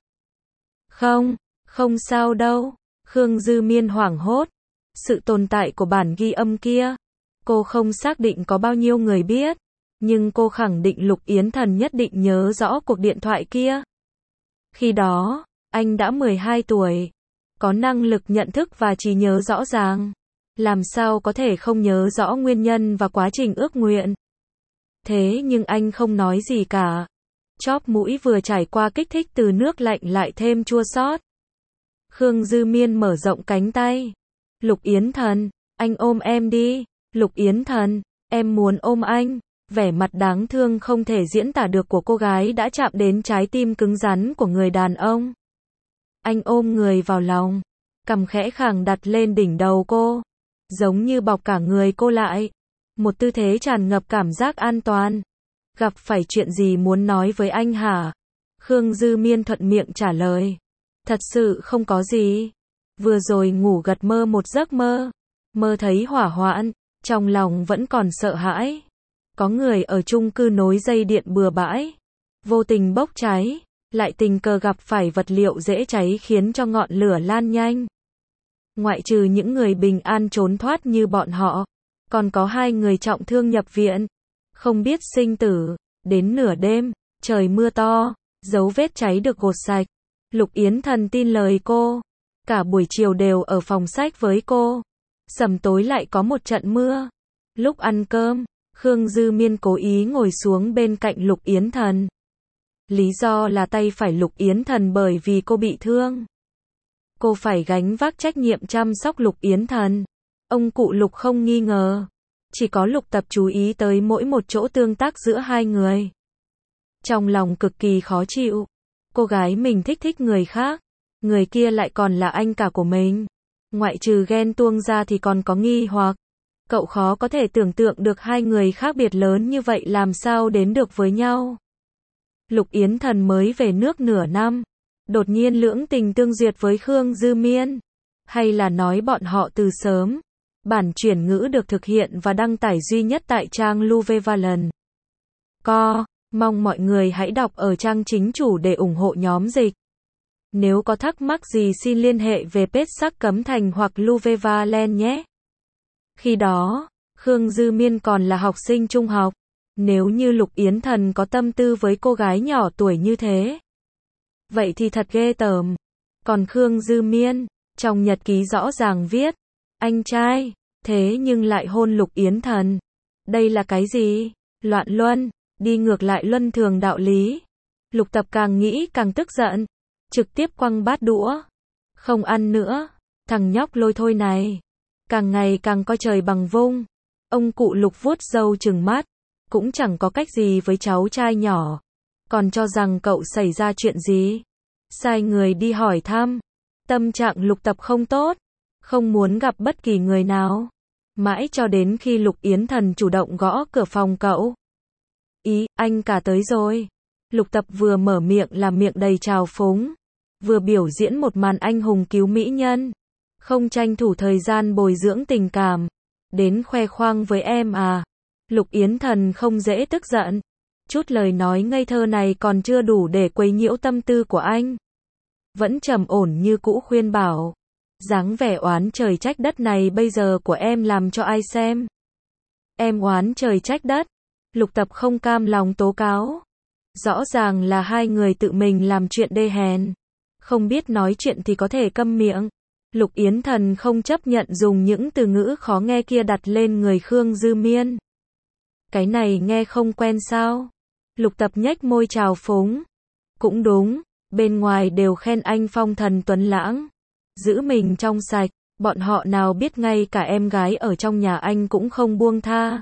Không sao đâu. Khương Dư Miên hoảng hốt. Sự tồn tại của bản ghi âm kia, cô không xác định có bao nhiêu người biết. Nhưng cô khẳng định Lục Yến Thần nhất định nhớ rõ cuộc điện thoại kia. Khi đó, anh đã 12 tuổi. Có năng lực nhận thức và trí nhớ rõ ràng. Làm sao có thể không nhớ rõ nguyên nhân và quá trình ước nguyện. Thế nhưng anh không nói gì cả. Chóp mũi vừa trải qua kích thích từ nước lạnh lại thêm chua xót. Khương Dư Miên mở rộng cánh tay. Lục Yến Thần, anh ôm em đi. Lục Yến Thần, em muốn ôm anh. Vẻ mặt đáng thương không thể diễn tả được của cô gái đã chạm đến trái tim cứng rắn của người đàn ông. Anh ôm người vào lòng, cằm khẽ khàng đặt lên đỉnh đầu cô, giống như bọc cả người cô lại. Một tư thế tràn ngập cảm giác an toàn. Gặp phải chuyện gì muốn nói với anh hả? Khương Dư Miên thuận miệng trả lời. Thật sự không có gì. Vừa rồi ngủ gật mơ một giấc mơ. Mơ thấy hỏa hoạn, trong lòng vẫn còn sợ hãi. Có người ở chung cư nối dây điện bừa bãi. Vô tình bốc cháy, lại tình cờ gặp phải vật liệu dễ cháy khiến cho ngọn lửa lan nhanh. Ngoại trừ những người bình an trốn thoát như bọn họ, còn có 2 người trọng thương nhập viện, không biết sinh tử. Đến nửa đêm, trời mưa to, dấu vết cháy được gột sạch. Lục Yến Thần tin lời cô, cả buổi chiều đều ở phòng sách với cô. Sầm tối lại có một trận mưa. Lúc ăn cơm, Khương Dư Miên cố ý ngồi xuống bên cạnh Lục Yến Thần. Lý do là tay phải Lục Yến Thần bởi vì cô bị thương. Cô phải gánh vác trách nhiệm chăm sóc Lục Yến Thần. Ông cụ Lục không nghi ngờ. Chỉ có Lục Tập chú ý tới mỗi một chỗ tương tác giữa 2 người. Trong lòng cực kỳ khó chịu. Cô gái mình thích người khác. Người kia lại còn là anh cả của mình. Ngoại trừ ghen tuông ra thì còn có nghi hoặc. Cậu khó có thể tưởng tượng được 2 người khác biệt lớn như vậy làm sao đến được với nhau. Lục Yến Thần mới về nước nửa năm. Đột nhiên lưỡng tình tương duyệt với Khương Dư Miên. Hay là nói bọn họ từ sớm. Bản chuyển ngữ được thực hiện và đăng tải duy nhất tại trang Luvevalon. Mong mọi người hãy đọc ở trang chính chủ để ủng hộ nhóm dịch. Nếu có thắc mắc gì xin liên hệ về page Sắc Cấm Thành hoặc Luvevalon nhé. Khi đó, Khương Dư Miên còn là học sinh trung học. Nếu như Lục Yến Thần có tâm tư với cô gái nhỏ tuổi như thế, vậy thì thật ghê tởm. Còn Khương Dư Miên, trong nhật ký rõ ràng viết, anh trai, thế nhưng lại hôn Lục Yến Thần. Đây là cái gì? Loạn luân, đi ngược lại luân thường đạo lý. Lục Tập càng nghĩ càng tức giận, trực tiếp quăng bát đũa. Không ăn nữa, thằng nhóc lôi thôi này. Càng ngày càng coi trời bằng vung. Ông cụ Lục vuốt râu trừng mắt, cũng chẳng có cách gì với cháu trai nhỏ. Còn cho rằng cậu xảy ra chuyện gì. Sai người đi hỏi thăm. Tâm trạng Lục Tập không tốt, không muốn gặp bất kỳ người nào. Mãi cho đến khi Lục Yến Thần chủ động gõ cửa phòng cậu. Ý, anh cả tới rồi. Lục Tập vừa mở miệng là miệng đầy trào phúng, vừa biểu diễn một màn anh hùng cứu mỹ nhân. Không tranh thủ thời gian bồi dưỡng tình cảm. Đến khoe khoang với em à. Lục Yến Thần không dễ tức giận. Chút lời nói ngây thơ này còn chưa đủ để quấy nhiễu tâm tư của anh. Vẫn trầm ổn như cũ khuyên bảo. Dáng vẻ oán trời trách đất này bây giờ của em làm cho ai xem. Em oán trời trách đất. Lục Tập không cam lòng tố cáo. Rõ ràng là 2 người tự mình làm chuyện đê hèn. Không biết nói chuyện thì có thể câm miệng. Lục Yến Thần không chấp nhận dùng những từ ngữ khó nghe kia đặt lên người Khương Dư Miên. Cái này nghe không quen sao? Lục Tập nhếch môi trào phúng. Cũng đúng, bên ngoài đều khen anh phong thần tuấn lãng. Giữ mình trong sạch, bọn họ nào biết ngay cả em gái ở trong nhà anh cũng không buông tha.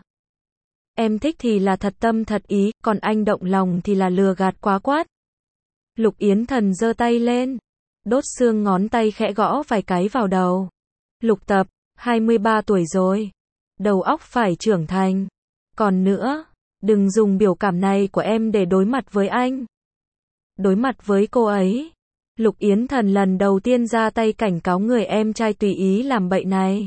Em thích thì là thật tâm thật ý, còn anh động lòng thì là lừa gạt quá quát. Lục Yến Thần giơ tay lên, đốt xương ngón tay khẽ gõ vài cái vào đầu. Lục Tập, 23 tuổi rồi. Đầu óc phải trưởng thành. Còn nữa, đừng dùng biểu cảm này của em để đối mặt với anh. Đối mặt với cô ấy. Lục Yến Thần lần đầu tiên ra tay cảnh cáo người em trai tùy ý làm bậy này.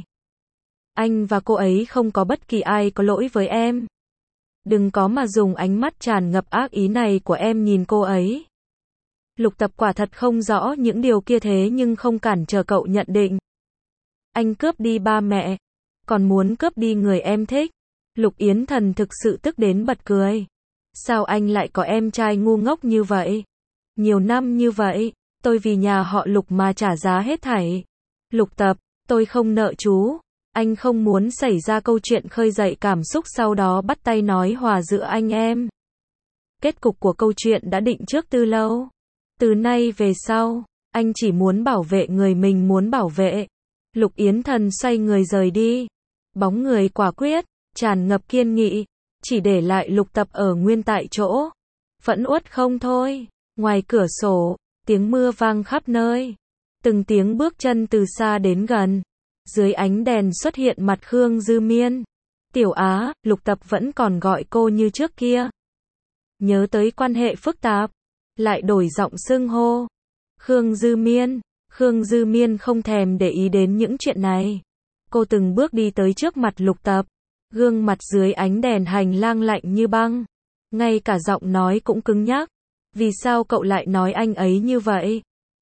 Anh và cô ấy không có bất kỳ ai có lỗi với em. Đừng có mà dùng ánh mắt tràn ngập ác ý này của em nhìn cô ấy. Lục Tập quả thật không rõ những điều kia thế nhưng không cản trở cậu nhận định. Anh cướp đi ba mẹ, còn muốn cướp đi người em thích. Lục Yến Thần thực sự tức đến bật cười. Sao anh lại có em trai ngu ngốc như vậy? Nhiều năm như vậy, tôi vì nhà họ Lục mà trả giá hết thảy. Lục Tập, tôi không nợ chú. Anh không muốn xảy ra câu chuyện khơi dậy cảm xúc sau đó bắt tay nói hòa giữa anh em. Kết cục của câu chuyện đã định trước từ lâu. Từ nay về sau, anh chỉ muốn bảo vệ người mình muốn bảo vệ. Lục Yến Thần xoay người rời đi. Bóng người quả quyết, tràn ngập kiên nghị, chỉ để lại Lục Tập ở nguyên tại chỗ. Phẫn uất không thôi. Ngoài cửa sổ, tiếng mưa vang khắp nơi. Từng tiếng bước chân từ xa đến gần. Dưới ánh đèn xuất hiện mặt Khương Dư Miên. Tiểu Á, Lục Tập vẫn còn gọi cô như trước kia. Nhớ tới quan hệ phức tạp, lại đổi giọng xưng hô. Khương Dư Miên. Khương Dư Miên không thèm để ý đến những chuyện này. Cô từng bước đi tới trước mặt Lục Tập. Gương mặt dưới ánh đèn hành lang lạnh như băng. Ngay cả giọng nói cũng cứng nhắc. Vì sao cậu lại nói anh ấy như vậy?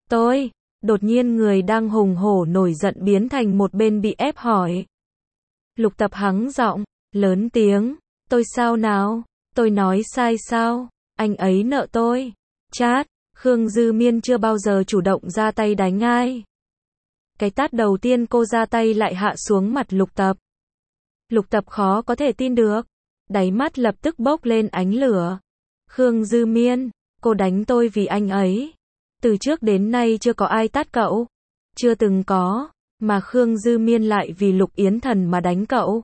Đột nhiên người đang hùng hổ nổi giận biến thành một bên bị ép hỏi. Lục Tập hắng giọng, lớn tiếng, tôi sao nào? Tôi nói sai sao? Anh ấy nợ tôi. Chát, Khương Dư Miên chưa bao giờ chủ động ra tay đánh ai. Cái tát đầu tiên cô ra tay lại hạ xuống mặt Lục Tập. Lục Tập khó có thể tin được. Đáy mắt lập tức bốc lên ánh lửa. Khương Dư Miên, cô đánh tôi vì anh ấy. Từ trước đến nay chưa có ai tát cậu. Chưa từng có. Mà Khương Dư Miên lại vì Lục Yến Thần mà đánh cậu.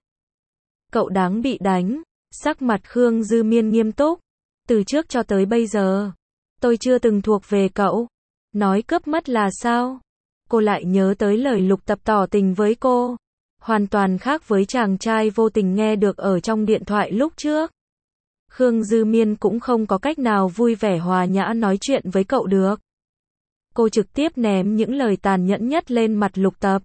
Cậu đáng bị đánh. Sắc mặt Khương Dư Miên nghiêm túc. Từ trước cho tới bây giờ, tôi chưa từng thuộc về cậu. Nói cướp mất là sao? Cô lại nhớ tới lời Lục Tập tỏ tình với cô. Hoàn toàn khác với chàng trai vô tình nghe được ở trong điện thoại lúc trước. Khương Dư Miên cũng không có cách nào vui vẻ hòa nhã nói chuyện với cậu được. Cô trực tiếp ném những lời tàn nhẫn nhất lên mặt Lục Tập.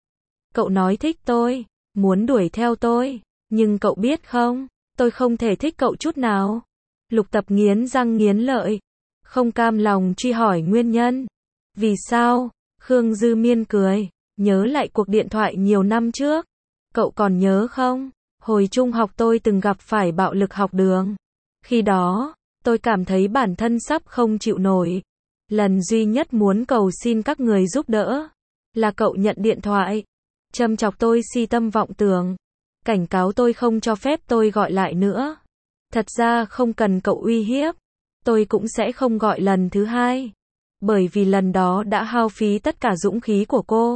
Cậu nói thích tôi, muốn đuổi theo tôi, nhưng cậu biết không, tôi không thể thích cậu chút nào. Lục Tập nghiến răng nghiến lợi, không cam lòng truy hỏi nguyên nhân. Vì sao? Khương Dư Miên cười, nhớ lại cuộc điện thoại nhiều năm trước. Cậu còn nhớ không? Hồi trung học tôi từng gặp phải bạo lực học đường. Khi đó, tôi cảm thấy bản thân sắp không chịu nổi. Lần duy nhất muốn cầu xin các người giúp đỡ, là cậu nhận điện thoại, châm chọc tôi si tâm vọng tưởng, cảnh cáo tôi không cho phép tôi gọi lại nữa. Thật ra không cần cậu uy hiếp, tôi cũng sẽ không gọi lần thứ hai. Bởi vì lần đó đã hao phí tất cả dũng khí của cô.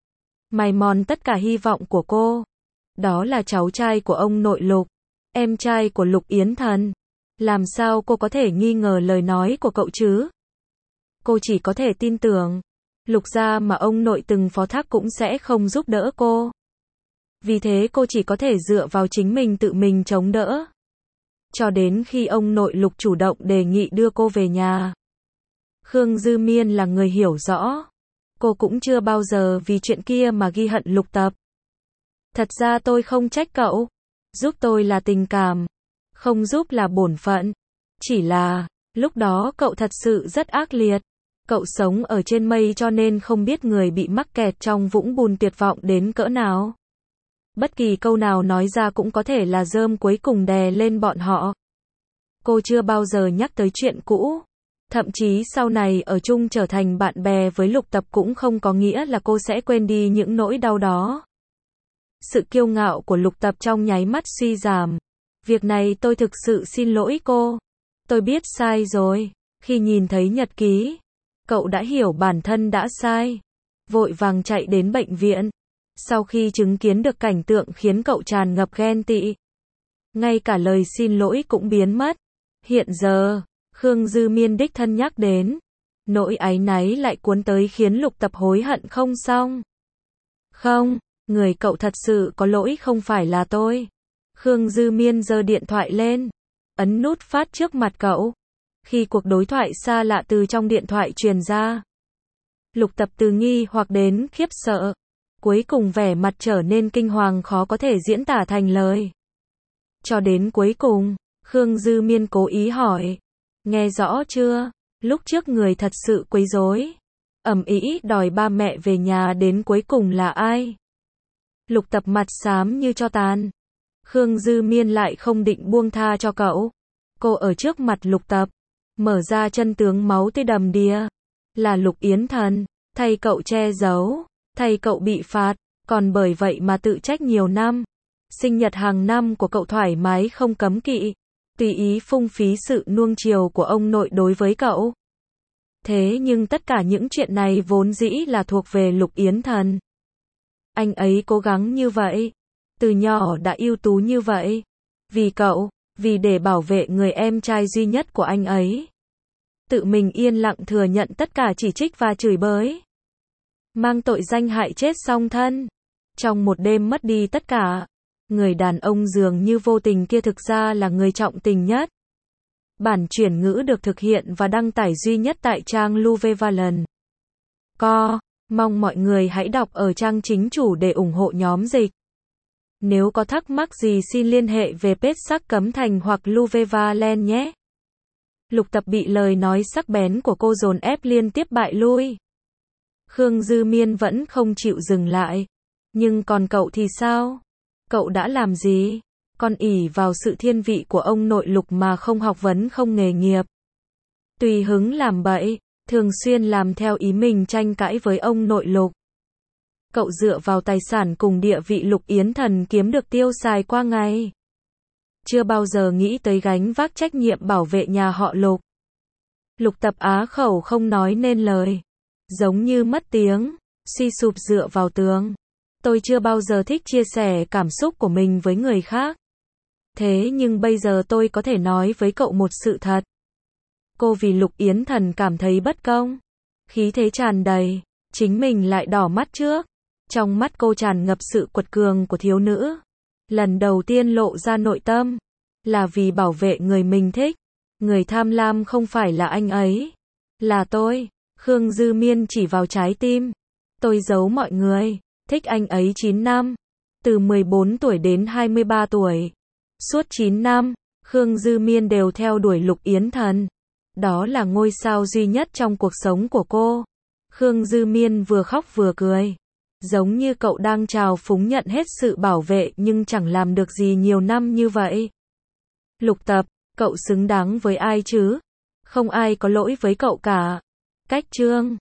Mài mòn tất cả hy vọng của cô. Đó là cháu trai của ông nội Lục, em trai của Lục Yến Thần. Làm sao cô có thể nghi ngờ lời nói của cậu chứ? Cô chỉ có thể tin tưởng, Lục gia mà ông nội từng phó thác cũng sẽ không giúp đỡ cô. Vì thế cô chỉ có thể dựa vào chính mình tự mình chống đỡ. Cho đến khi ông nội Lục chủ động đề nghị đưa cô về nhà. Khương Dư Miên là người hiểu rõ. Cô cũng chưa bao giờ vì chuyện kia mà ghi hận Lục Tập. Thật ra tôi không trách cậu. Giúp tôi là tình cảm. Không giúp là bổn phận. Chỉ là, lúc đó cậu thật sự rất ác liệt. Cậu sống ở trên mây cho nên không biết người bị mắc kẹt trong vũng bùn tuyệt vọng đến cỡ nào. Bất kỳ câu nào nói ra cũng có thể là rơm cuối cùng đè lên bọn họ. Cô chưa bao giờ nhắc tới chuyện cũ. Thậm chí sau này ở chung trở thành bạn bè với Lục Tập cũng không có nghĩa là cô sẽ quên đi những nỗi đau đó. Sự kiêu ngạo của Lục Tập trong nháy mắt suy giảm. Việc này tôi thực sự xin lỗi cô. Tôi biết sai rồi. Khi nhìn thấy nhật ký, cậu đã hiểu bản thân đã sai. Vội vàng chạy đến bệnh viện. Sau khi chứng kiến được cảnh tượng khiến cậu tràn ngập ghen tị. Ngay cả lời xin lỗi cũng biến mất. Hiện giờ, Khương Dư Miên đích thân nhắc đến. Nỗi áy náy lại cuốn tới khiến Lục Tập hối hận không xong. Không, người cậu thật sự có lỗi không phải là tôi. Khương Dư Miên giơ điện thoại lên. Ấn nút phát trước mặt cậu. Khi cuộc đối thoại xa lạ từ trong điện thoại truyền ra. Lục Tập từ nghi hoặc đến khiếp sợ. Cuối cùng vẻ mặt trở nên kinh hoàng khó có thể diễn tả thành lời. Cho đến cuối cùng, Khương Dư Miên cố ý hỏi. Nghe rõ chưa? Lúc trước người thật sự quấy rối, ầm ĩ đòi ba mẹ về nhà đến cuối cùng là ai? Lục Tập mặt xám như tro tàn. Khương Dư Miên lại không định buông tha cho cậu. Cô ở trước mặt Lục Tập, mở ra chân tướng máu tươi đầm đìa. Là Lục Yến Thần, thay cậu che giấu, thay cậu bị phạt, còn bởi vậy mà tự trách nhiều năm. Sinh nhật hàng năm của cậu thoải mái không cấm kỵ. Tùy ý phung phí sự nuông chiều của ông nội đối với cậu. Thế nhưng tất cả những chuyện này vốn dĩ là thuộc về Lục Yến Thần. Anh ấy cố gắng như vậy, từ nhỏ đã ưu tú như vậy. Vì cậu, vì để bảo vệ người em trai duy nhất của anh ấy. Tự mình yên lặng thừa nhận tất cả chỉ trích và chửi bới. Mang tội danh hại chết song thân. Trong một đêm mất đi tất cả. Người đàn ông dường như vô tình kia thực ra là người trọng tình nhất. Bản chuyển ngữ được thực hiện và đăng tải duy nhất tại trang Luvevalon. Mong mọi người hãy đọc ở trang chính chủ để ủng hộ nhóm dịch. Nếu có thắc mắc gì xin liên hệ về page Sắc Cấm Thành hoặc Luvevalon nhé. Lục Tập bị lời nói sắc bén của cô dồn ép liên tiếp bại lui. Khương Dư Miên vẫn không chịu dừng lại. Nhưng còn cậu thì sao? Cậu đã làm gì? Còn ỷ vào sự thiên vị của ông nội Lục mà không học vấn không nghề nghiệp. Tùy hứng làm bậy, thường xuyên làm theo ý mình tranh cãi với ông nội Lục. Cậu dựa vào tài sản cùng địa vị Lục Yến Thần kiếm được tiêu xài qua ngày. Chưa bao giờ nghĩ tới gánh vác trách nhiệm bảo vệ nhà họ Lục. Lục Tập á khẩu không nói nên lời. Giống như mất tiếng, suy sụp dựa vào tường. Tôi chưa bao giờ thích chia sẻ cảm xúc của mình với người khác. Thế nhưng bây giờ tôi có thể nói với cậu một sự thật. Cô vì Lục Yến Thần cảm thấy bất công. Khí thế tràn đầy, chính mình lại đỏ mắt trước. Trong mắt cô tràn ngập sự quật cường của thiếu nữ. Lần đầu tiên lộ ra nội tâm. Là vì bảo vệ người mình thích. Người tham lam không phải là anh ấy. Là tôi. Khương Dư Miên chỉ vào trái tim. Tôi giấu mọi người. Thích anh ấy 9 năm. Từ 14 tuổi đến 23 tuổi. Suốt 9 năm, Khương Dư Miên đều theo đuổi Lục Yến Thần. Đó là ngôi sao duy nhất trong cuộc sống của cô. Khương Dư Miên vừa khóc vừa cười. Giống như cậu đang trào phúng nhận hết sự bảo vệ nhưng chẳng làm được gì nhiều năm như vậy. Lục Tập, cậu xứng đáng với ai chứ? Không ai có lỗi với cậu cả. Cách chương